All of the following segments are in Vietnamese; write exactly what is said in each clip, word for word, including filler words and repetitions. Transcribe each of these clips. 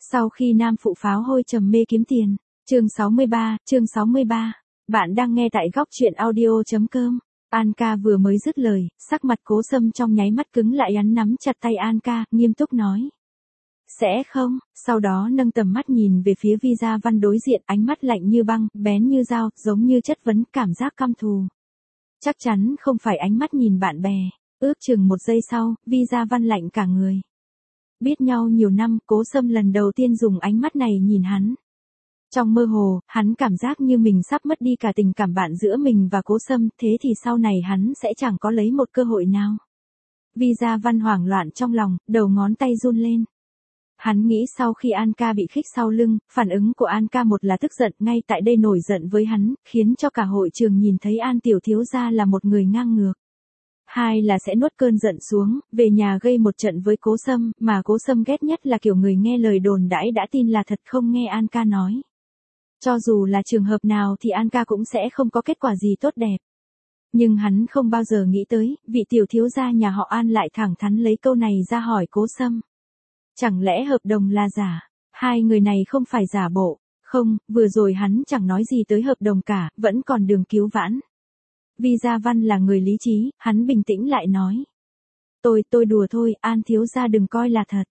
Sau khi nam phụ pháo hôi trầm mê kiếm tiền. Chương sáu mươi ba, chương sáu mươi ba. Bạn đang nghe tại góc truyện audio chấm com. An ca vừa mới dứt lời, sắc mặt Cố Sâm trong nháy mắt cứng lại, hắn nắm chặt tay An ca, nghiêm túc nói. Sẽ không, sau đó nâng tầm mắt nhìn về phía Vi Gia Văn đối diện, ánh mắt lạnh như băng, bén như dao, giống như chất vấn, cảm giác căm thù. Chắc chắn không phải ánh mắt nhìn bạn bè. Ước chừng một giây sau, Vi Gia Văn lạnh cả người. Biết nhau nhiều năm, Cố Sâm lần đầu tiên dùng ánh mắt này nhìn hắn. Trong mơ hồ, hắn cảm giác như mình sắp mất đi cả tình cảm bạn giữa mình và Cố Sâm, thế thì sau này hắn sẽ chẳng có lấy một cơ hội nào. Vi Gia Văn hoảng loạn trong lòng, đầu ngón tay run lên. Hắn nghĩ sau khi An ca bị khích sau lưng, phản ứng của An ca một là tức giận, ngay tại đây nổi giận với hắn, khiến cho cả hội trường nhìn thấy An tiểu thiếu gia là một người ngang ngược. Hai là sẽ nuốt cơn giận xuống, về nhà gây một trận với Cố Sâm, mà Cố Sâm ghét nhất là kiểu người nghe lời đồn đãi đã tin là thật không nghe An ca nói. Cho dù là trường hợp nào thì An ca cũng sẽ không có kết quả gì tốt đẹp. Nhưng hắn không bao giờ nghĩ tới, vị tiểu thiếu gia nhà họ An lại thẳng thắn lấy câu này ra hỏi Cố Sâm. Chẳng lẽ hợp đồng là giả? Hai người này không phải giả bộ. Không, vừa rồi hắn chẳng nói gì tới hợp đồng cả, vẫn còn đường cứu vãn. Vi Gia Văn là người lý trí, hắn bình tĩnh lại nói. Tôi, tôi đùa thôi, An thiếu gia đừng coi là thật.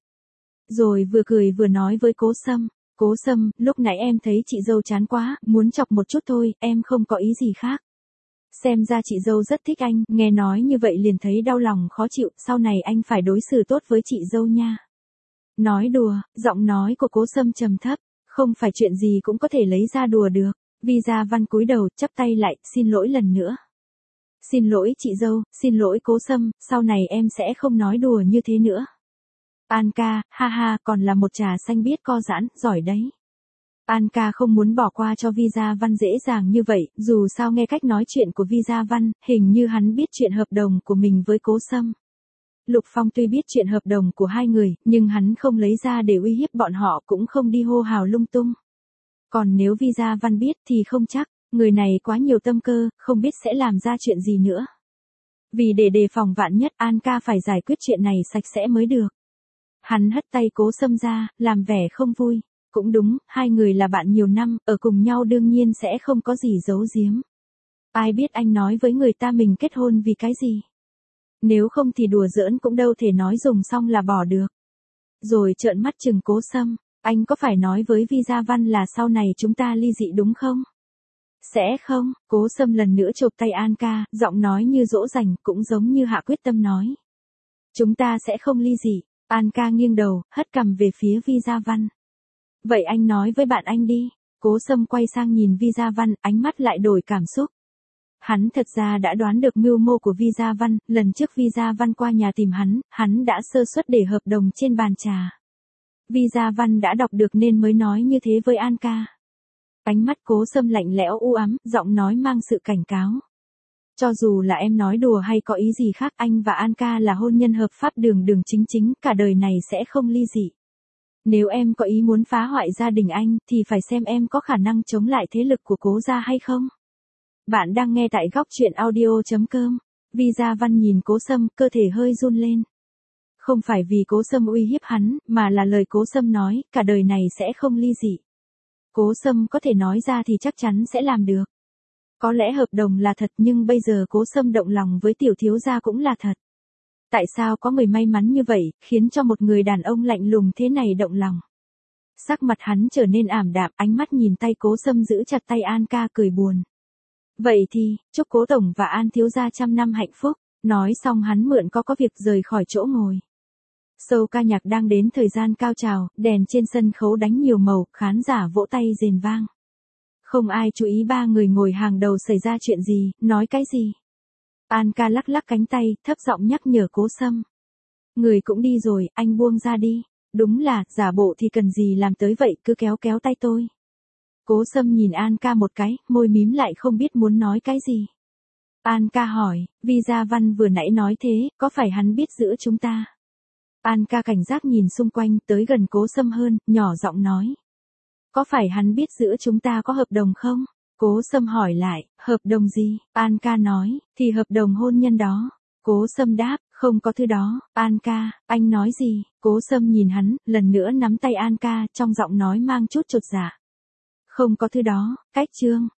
Rồi vừa cười vừa nói với Cố Sâm. Cố Sâm, lúc nãy em thấy chị dâu chán quá, muốn chọc một chút thôi, em không có ý gì khác. Xem ra chị dâu rất thích anh, nghe nói như vậy liền thấy đau lòng khó chịu, sau này anh phải đối xử tốt với chị dâu nha. Nói đùa, giọng nói của Cố Sâm trầm thấp, không phải chuyện gì cũng có thể lấy ra đùa được. Vi Gia Văn cúi đầu, chắp tay lại, xin lỗi lần nữa. Xin lỗi chị dâu, xin lỗi Cố Sâm, sau này em sẽ không nói đùa như thế nữa. An ca, ha ha, còn là một trà xanh biết co giãn, giỏi đấy. An ca không muốn bỏ qua cho Vi Gia Văn dễ dàng như vậy, dù sao nghe cách nói chuyện của Vi Gia Văn, hình như hắn biết chuyện hợp đồng của mình với Cố Sâm. Lục Phong tuy biết chuyện hợp đồng của hai người, nhưng hắn không lấy ra để uy hiếp bọn họ, cũng không đi hô hào lung tung. Còn nếu Vi Gia Văn biết thì không chắc, người này quá nhiều tâm cơ, không biết sẽ làm ra chuyện gì nữa. Vì để đề phòng vạn nhất, An ca phải giải quyết chuyện này sạch sẽ mới được. Hắn hất tay Cố Sâm ra, làm vẻ không vui. Cũng đúng, hai người là bạn nhiều năm, ở cùng nhau đương nhiên sẽ không có gì giấu giếm. Ai biết anh nói với người ta mình kết hôn vì cái gì? Nếu không thì đùa giỡn cũng đâu thể nói dùng xong là bỏ được. Rồi trợn mắt chừng Cố Sâm, anh có phải nói với Vi Gia Văn là sau này chúng ta ly dị đúng không? Sẽ không, Cố Sâm lần nữa chộp tay An ca, giọng nói như dỗ dành, cũng giống như hạ quyết tâm nói. Chúng ta sẽ không ly dị. An ca nghiêng đầu, hất cằm về phía Vi Gia Văn. Vậy anh nói với bạn anh đi. Cố Sâm quay sang nhìn Vi Gia Văn, ánh mắt lại đổi cảm xúc. Hắn thật ra đã đoán được mưu mô của Vi Gia Văn, lần trước Vi Gia Văn qua nhà tìm hắn, hắn đã sơ suất để hợp đồng trên bàn trà. Vi Gia Văn đã đọc được nên mới nói như thế với An ca. Ánh mắt Cố Sâm lạnh lẽo u ám, giọng nói mang sự cảnh cáo. Cho dù là em nói đùa hay có ý gì khác, anh và An ca là hôn nhân hợp pháp đường đường chính chính, cả đời này sẽ không ly dị. Nếu em có ý muốn phá hoại gia đình anh, thì phải xem em có khả năng chống lại thế lực của Cố gia hay không. Bạn đang nghe tại góc truyện audio chấm com. Vi Gia Văn nhìn Cố Sâm, cơ thể hơi run lên. Không phải vì Cố Sâm uy hiếp hắn, mà là lời Cố Sâm nói, cả đời này sẽ không ly dị. Cố Sâm có thể nói ra thì chắc chắn sẽ làm được. Có lẽ hợp đồng là thật, nhưng bây giờ Cố Sâm động lòng với tiểu thiếu gia cũng là thật. Tại sao có người may mắn như vậy, khiến cho một người đàn ông lạnh lùng thế này động lòng? Sắc mặt hắn trở nên ảm đạm, ánh mắt nhìn tay Cố Sâm giữ chặt tay An ca, cười buồn. Vậy thì, chúc Cố tổng và An thiếu gia trăm năm hạnh phúc. Nói xong hắn mượn có có việc rời khỏi chỗ ngồi. Show ca nhạc đang đến thời gian cao trào, đèn trên sân khấu đánh nhiều màu, khán giả vỗ tay rền vang. Không ai chú ý ba người ngồi hàng đầu xảy ra chuyện gì, nói cái gì. An ca lắc lắc cánh tay, thấp giọng nhắc nhở Cố Sâm. Người cũng đi rồi, anh buông ra đi. Đúng là, giả bộ thì cần gì làm tới vậy, cứ kéo kéo tay tôi. Cố Sâm nhìn An ca một cái, môi mím lại không biết muốn nói cái gì. An ca hỏi, Vi Gia Văn vừa nãy nói thế, có phải hắn biết giữ chúng ta? An ca cảnh giác nhìn xung quanh, tới gần Cố Sâm hơn, nhỏ giọng nói. Có phải hắn biết giữa chúng ta có hợp đồng không? Cố Sâm hỏi lại, hợp đồng gì? An ca nói, thì hợp đồng hôn nhân đó. Cố Sâm đáp, Không có thứ đó, An ca, anh nói gì? Cố Sâm nhìn hắn, lần nữa nắm tay An ca, trong giọng nói mang chút chột dạ. Không có thứ đó, cách Trương.